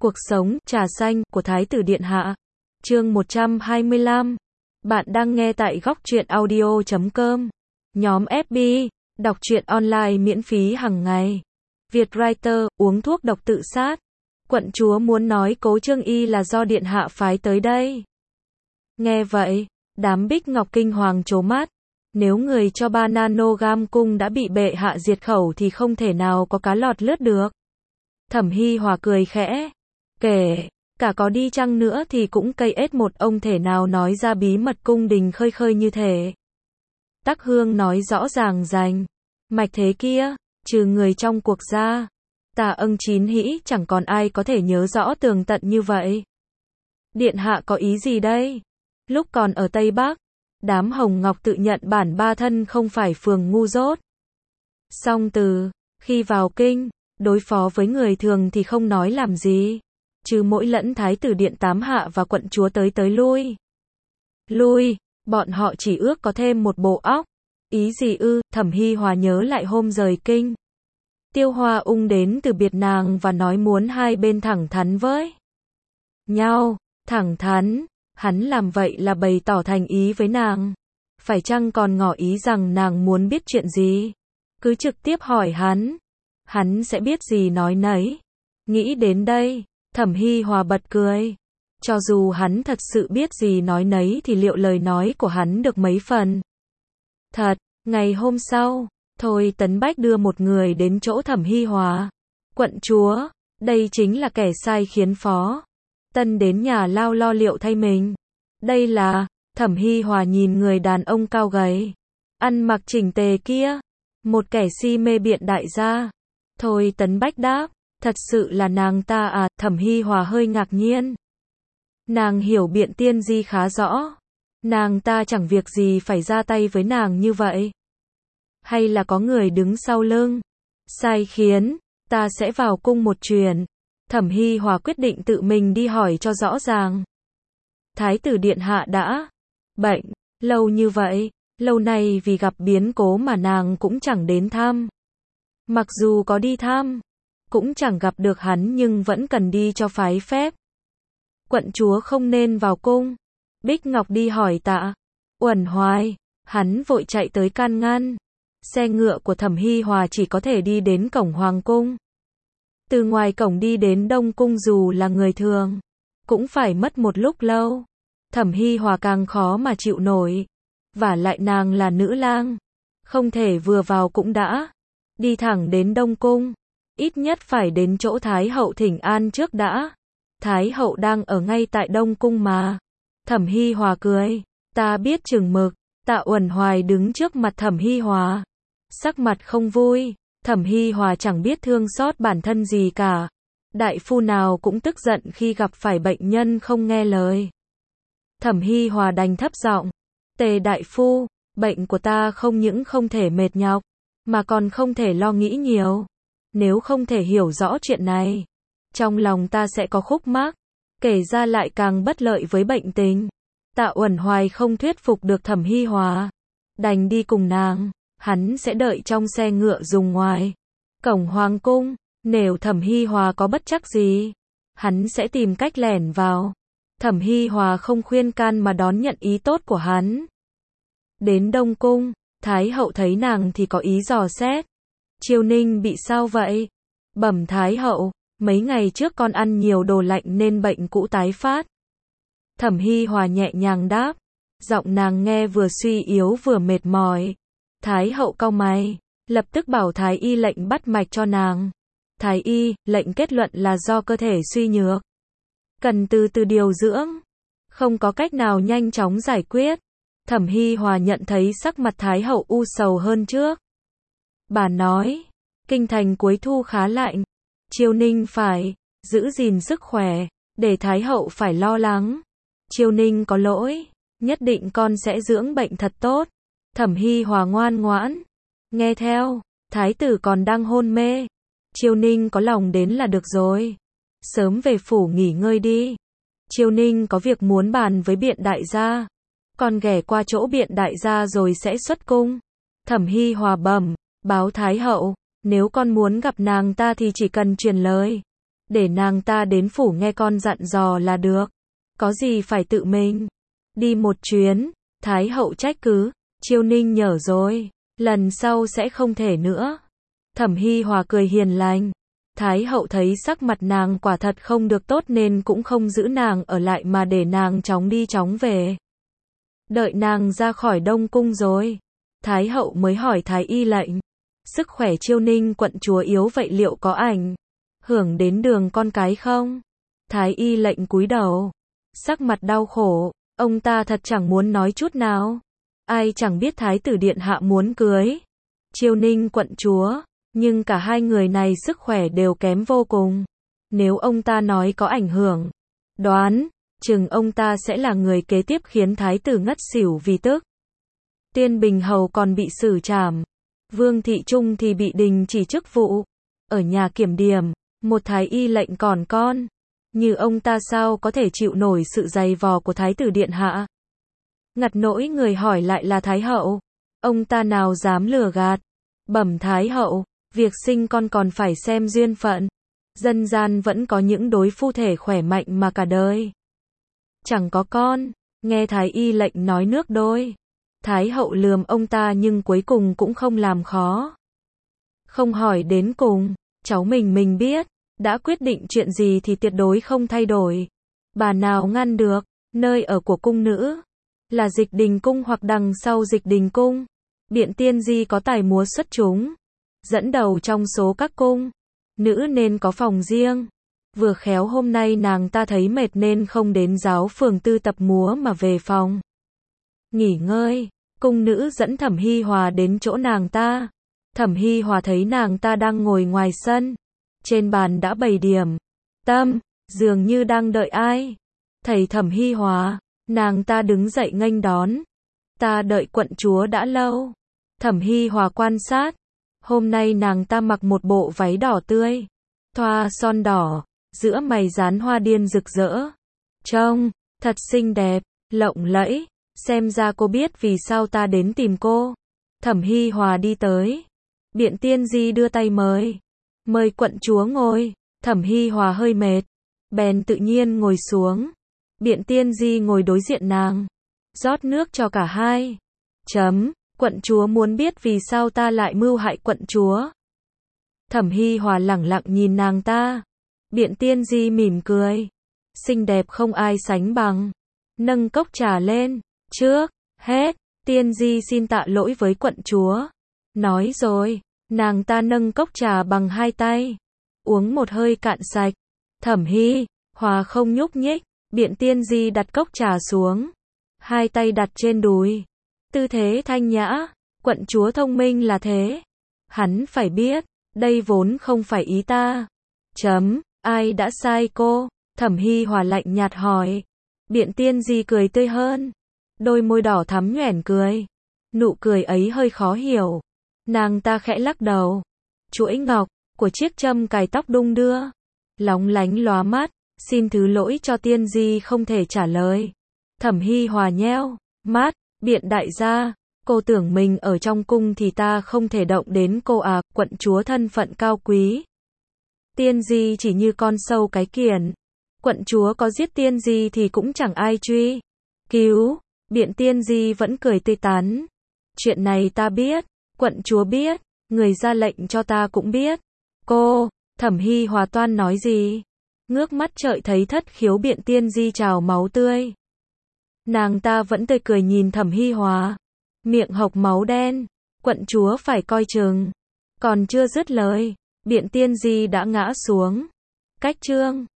Cuộc sống, trà xanh, của Thái tử Điện Hạ. Chương 125. Bạn đang nghe tại góc truyện audio.com. Nhóm FB, đọc truyện online miễn phí hàng ngày. Vietwriter, uống thuốc độc tự sát. Quận chúa muốn nói Cố Trương Y là do Điện Hạ phái tới đây. Nghe vậy, đám Bích Ngọc kinh hoàng trố mắt. Nếu người cho 3 nanogam cung đã bị bệ hạ diệt khẩu thì không thể nào có cá lọt lướt được. Thẩm Hy Hòa cười khẽ. Kể cả có đi chăng nữa thì cũng cây ết một ông thể nào nói ra bí mật cung đình khơi khơi như thế. Tắc Hương nói rõ ràng rành. Mạch thế kia, trừ người trong cuộc ra, Tà Âng Chín Hĩ chẳng còn ai có thể nhớ rõ tường tận như vậy. Điện hạ có ý gì đây? Lúc còn ở Tây Bắc, đám Hồng Ngọc tự nhận bản ba thân không phải phường ngu dốt. Song từ khi vào kinh, đối phó với người thường thì không nói làm gì. Trừ mỗi lẫn Thái tử Điện Tám Hạ và quận chúa tới lui. Bọn họ chỉ ước có thêm một bộ óc. Ý gì ư? Thẩm Hy Hòa nhớ lại hôm rời kinh. Tiêu Hoa Ung đến từ biệt nàng và nói muốn hai bên thẳng thắn với nhau. Thẳng thắn, hắn làm vậy là bày tỏ thành ý với nàng. Phải chăng còn ngỏ ý rằng nàng muốn biết chuyện gì? Cứ trực tiếp hỏi hắn sẽ biết gì nói nấy. Nghĩ đến đây, Thẩm Hy Hòa bật cười. Cho dù hắn thật sự biết gì nói nấy thì liệu lời nói của hắn được mấy phần? Thật, ngày hôm sau, Thôi Tấn Bách đưa một người đến chỗ Thẩm Hy Hòa. Quận chúa, đây chính là kẻ sai khiến Phó Tân đến nhà lao lo liệu thay mình. Đây là, Thẩm Hy Hòa nhìn người đàn ông cao gầy, ăn mặc chỉnh tề kia. Một kẻ si mê biện đại gia. Thôi Tấn Bách đáp. Thật sự là nàng ta à? Thẩm Hy Hòa hơi ngạc nhiên. Nàng hiểu Biện Tiên Di khá rõ. Nàng ta chẳng việc gì phải ra tay với nàng như vậy. Hay là có người đứng sau lưng sai khiến? Ta sẽ vào cung một chuyến. Thẩm Hy Hòa quyết định tự mình đi hỏi cho rõ ràng. Thái tử Điện Hạ đã bệnh lâu như vậy. Lâu nay vì gặp biến cố mà nàng cũng chẳng đến thăm. Mặc dù có đi thăm, cũng chẳng gặp được hắn nhưng vẫn cần đi cho phái phép. Quận chúa không nên vào cung. Bích Ngọc đi hỏi Tạ Uẩn Hoài. Hắn vội chạy tới can ngăn. Xe ngựa của Thẩm Hy Hòa chỉ có thể đi đến cổng Hoàng cung. Từ ngoài cổng đi đến Đông cung dù là người thường, cũng phải mất một lúc lâu. Thẩm Hy Hòa càng khó mà chịu nổi. Vả lại nàng là nữ lang, không thể vừa vào cũng đã đi thẳng đến Đông cung. Ít nhất phải đến chỗ Thái hậu thỉnh an trước đã. Thái hậu đang ở ngay tại Đông cung mà. Thẩm Hy Hòa cười. Ta biết chừng mực. Tạ Uẩn Hoài đứng trước mặt Thẩm Hy Hòa, sắc mặt không vui. Thẩm Hy Hòa chẳng biết thương xót bản thân gì cả. Đại phu nào cũng tức giận khi gặp phải bệnh nhân không nghe lời. Thẩm Hy Hòa đành thấp giọng. Tề đại phu, bệnh của ta không những không thể mệt nhọc, mà còn không thể lo nghĩ nhiều. Nếu không thể hiểu rõ chuyện này, trong lòng ta sẽ có khúc mắc, kể ra lại càng bất lợi với bệnh tình. Tạ Uẩn Hoài không thuyết phục được Thẩm Hy Hòa, đành đi cùng nàng. Hắn sẽ đợi trong xe ngựa dùng ngoài cổng Hoàng cung. Nếu Thẩm Hy Hòa có bất trắc gì, hắn sẽ tìm cách lẻn vào. Thẩm Hy Hòa không khuyên can mà đón nhận ý tốt của hắn. Đến Đông cung, Thái hậu thấy nàng thì có ý dò xét. Triều Ninh bị sao vậy? Bẩm Thái hậu, mấy ngày trước con ăn nhiều đồ lạnh nên bệnh cũ tái phát. Thẩm Hy Hòa nhẹ nhàng đáp. Giọng nàng nghe vừa suy yếu vừa mệt mỏi. Thái hậu cau mày, lập tức bảo Thái y lệnh bắt mạch cho nàng. Thái y lệnh kết luận là do cơ thể suy nhược, cần từ từ điều dưỡng, không có cách nào nhanh chóng giải quyết. Thẩm Hy Hòa nhận thấy sắc mặt Thái hậu u sầu hơn trước. Bà nói, kinh thành cuối thu khá lạnh, Triều Ninh phải giữ gìn sức khỏe, để Thái hậu phải lo lắng. Triều Ninh có lỗi, nhất định con sẽ dưỡng bệnh thật tốt. Thẩm Hy Hòa ngoan ngoãn, nghe theo. Thái tử còn đang hôn mê, Triều Ninh có lòng đến là được rồi. Sớm về phủ nghỉ ngơi đi. Triều Ninh có việc muốn bàn với Biện đại gia. Con ghé qua chỗ Biện đại gia rồi sẽ xuất cung. Thẩm Hy Hòa bẩm báo Thái hậu, nếu con muốn gặp nàng ta thì chỉ cần truyền lời, để nàng ta đến phủ nghe con dặn dò là được. Có gì phải tự mình đi một chuyến. Thái hậu trách cứ, Chiêu Ninh nhở rồi, lần sau sẽ không thể nữa. Thẩm Hi Hòa cười hiền lành. Thái hậu thấy sắc mặt nàng quả thật không được tốt nên cũng không giữ nàng ở lại mà để nàng chóng đi chóng về. Đợi nàng ra khỏi Đông cung rồi, Thái hậu mới hỏi Thái y lệnh, sức khỏe Chiêu Ninh quận chúa yếu vậy liệu có ảnh hưởng đến đường con cái không? Thái y lệnh cúi đầu, sắc mặt đau khổ, ông ta thật chẳng muốn nói chút nào. Ai chẳng biết Thái tử điện hạ muốn cưới Chiêu Ninh quận chúa, nhưng cả hai người này sức khỏe đều kém vô cùng. Nếu ông ta nói có ảnh hưởng, đoán chừng ông ta sẽ là người kế tiếp khiến Thái tử ngất xỉu vì tức. Tiên Bình Hầu còn bị xử trảm, Vương Thị Trung thì bị đình chỉ chức vụ. Ở nhà kiểm điểm, một thái y lệnh còn con, như ông ta sao có thể chịu nổi sự dày vò của Thái tử điện hạ. Ngặt nỗi người hỏi lại là Thái hậu, ông ta nào dám lừa gạt. Bẩm Thái hậu, việc sinh con còn phải xem duyên phận. Dân gian vẫn có những đối phu thể khỏe mạnh mà cả đời chẳng có con. Nghe Thái y lệnh nói nước đôi, Thái hậu lườm ông ta nhưng cuối cùng cũng không làm khó. Không hỏi đến cùng, cháu mình biết, đã quyết định chuyện gì thì tuyệt đối không thay đổi. Bà nào ngăn được, nơi ở của cung nữ là Dịch Đình cung hoặc đằng sau Dịch Đình cung. Biện Tiên Di có tài múa xuất chúng, dẫn đầu trong số các cung nữ nên có phòng riêng. Vừa khéo hôm nay nàng ta thấy mệt nên không đến giáo phường tư tập múa mà về phòng nghỉ ngơi. Cung nữ dẫn Thẩm Hi Hòa đến chỗ nàng ta. Thẩm Hi Hòa thấy nàng ta đang ngồi ngoài sân, trên bàn đã bày điểm tâm, dường như đang đợi ai. Thấy Thẩm Hi Hòa, nàng ta đứng dậy nghênh đón. Ta đợi quận chúa đã lâu. Thẩm Hi Hòa quan sát, hôm nay nàng ta mặc một bộ váy đỏ tươi, thoa son đỏ, giữa mày dán hoa điên rực rỡ, trông thật xinh đẹp, lộng lẫy. Xem ra cô biết vì sao ta đến tìm cô. Thẩm Hi Hòa đi tới, Biện Tiên Di đưa tay mời quận chúa ngồi. Thẩm Hi Hòa hơi mệt, bèn tự nhiên ngồi xuống. Biện Tiên Di ngồi đối diện nàng, rót nước cho cả hai. Quận chúa muốn biết vì sao ta lại mưu hại quận chúa. Thẩm Hi Hòa lẳng lặng nhìn nàng ta. Biện Tiên Di mỉm cười, xinh đẹp không ai sánh bằng. Nâng cốc trà lên, trước hết, Tiên Di xin tạ lỗi với quận chúa. Nói rồi, nàng ta nâng cốc trà bằng hai tay, uống một hơi cạn sạch. Thẩm Hi Hòa không nhúc nhích. Biện Tiên Di đặt cốc trà xuống, hai tay đặt trên đùi, tư thế thanh nhã. Quận chúa thông minh là thế, hắn phải biết, đây vốn không phải ý ta. Ai đã sai cô? Thẩm Hi Hòa lạnh nhạt hỏi. Biện Tiên Di cười tươi hơn, đôi môi đỏ thắm nhoẻn cười. Nụ cười ấy hơi khó hiểu. Nàng ta khẽ lắc đầu. Chuỗi ngọc của chiếc châm cài tóc đung đưa, lóng lánh lóa mắt. Xin thứ lỗi cho Tiên Di không thể trả lời. Thẩm Hi Hòa nheo mắt. Biện đại gia, cô tưởng mình ở trong cung thì ta không thể động đến cô à? Quận chúa thân phận cao quý, Tiên Di chỉ như con sâu cái kiển. Quận chúa có giết Tiên Di thì cũng chẳng ai truy cứu. Biện Tiên Di vẫn cười tươi tắn. Chuyện này ta biết, quận chúa biết, người ra lệnh cho ta cũng biết. Cô, Thẩm Hi Hòa toan nói gì, ngước mắt trợi thấy thất khiếu Biện Tiên Di trào máu tươi. Nàng ta vẫn tươi cười nhìn Thẩm Hi Hòa, miệng hộc máu đen. Quận chúa phải coi chừng. Còn chưa dứt lời, Biện Tiên Di đã ngã xuống. Cách chương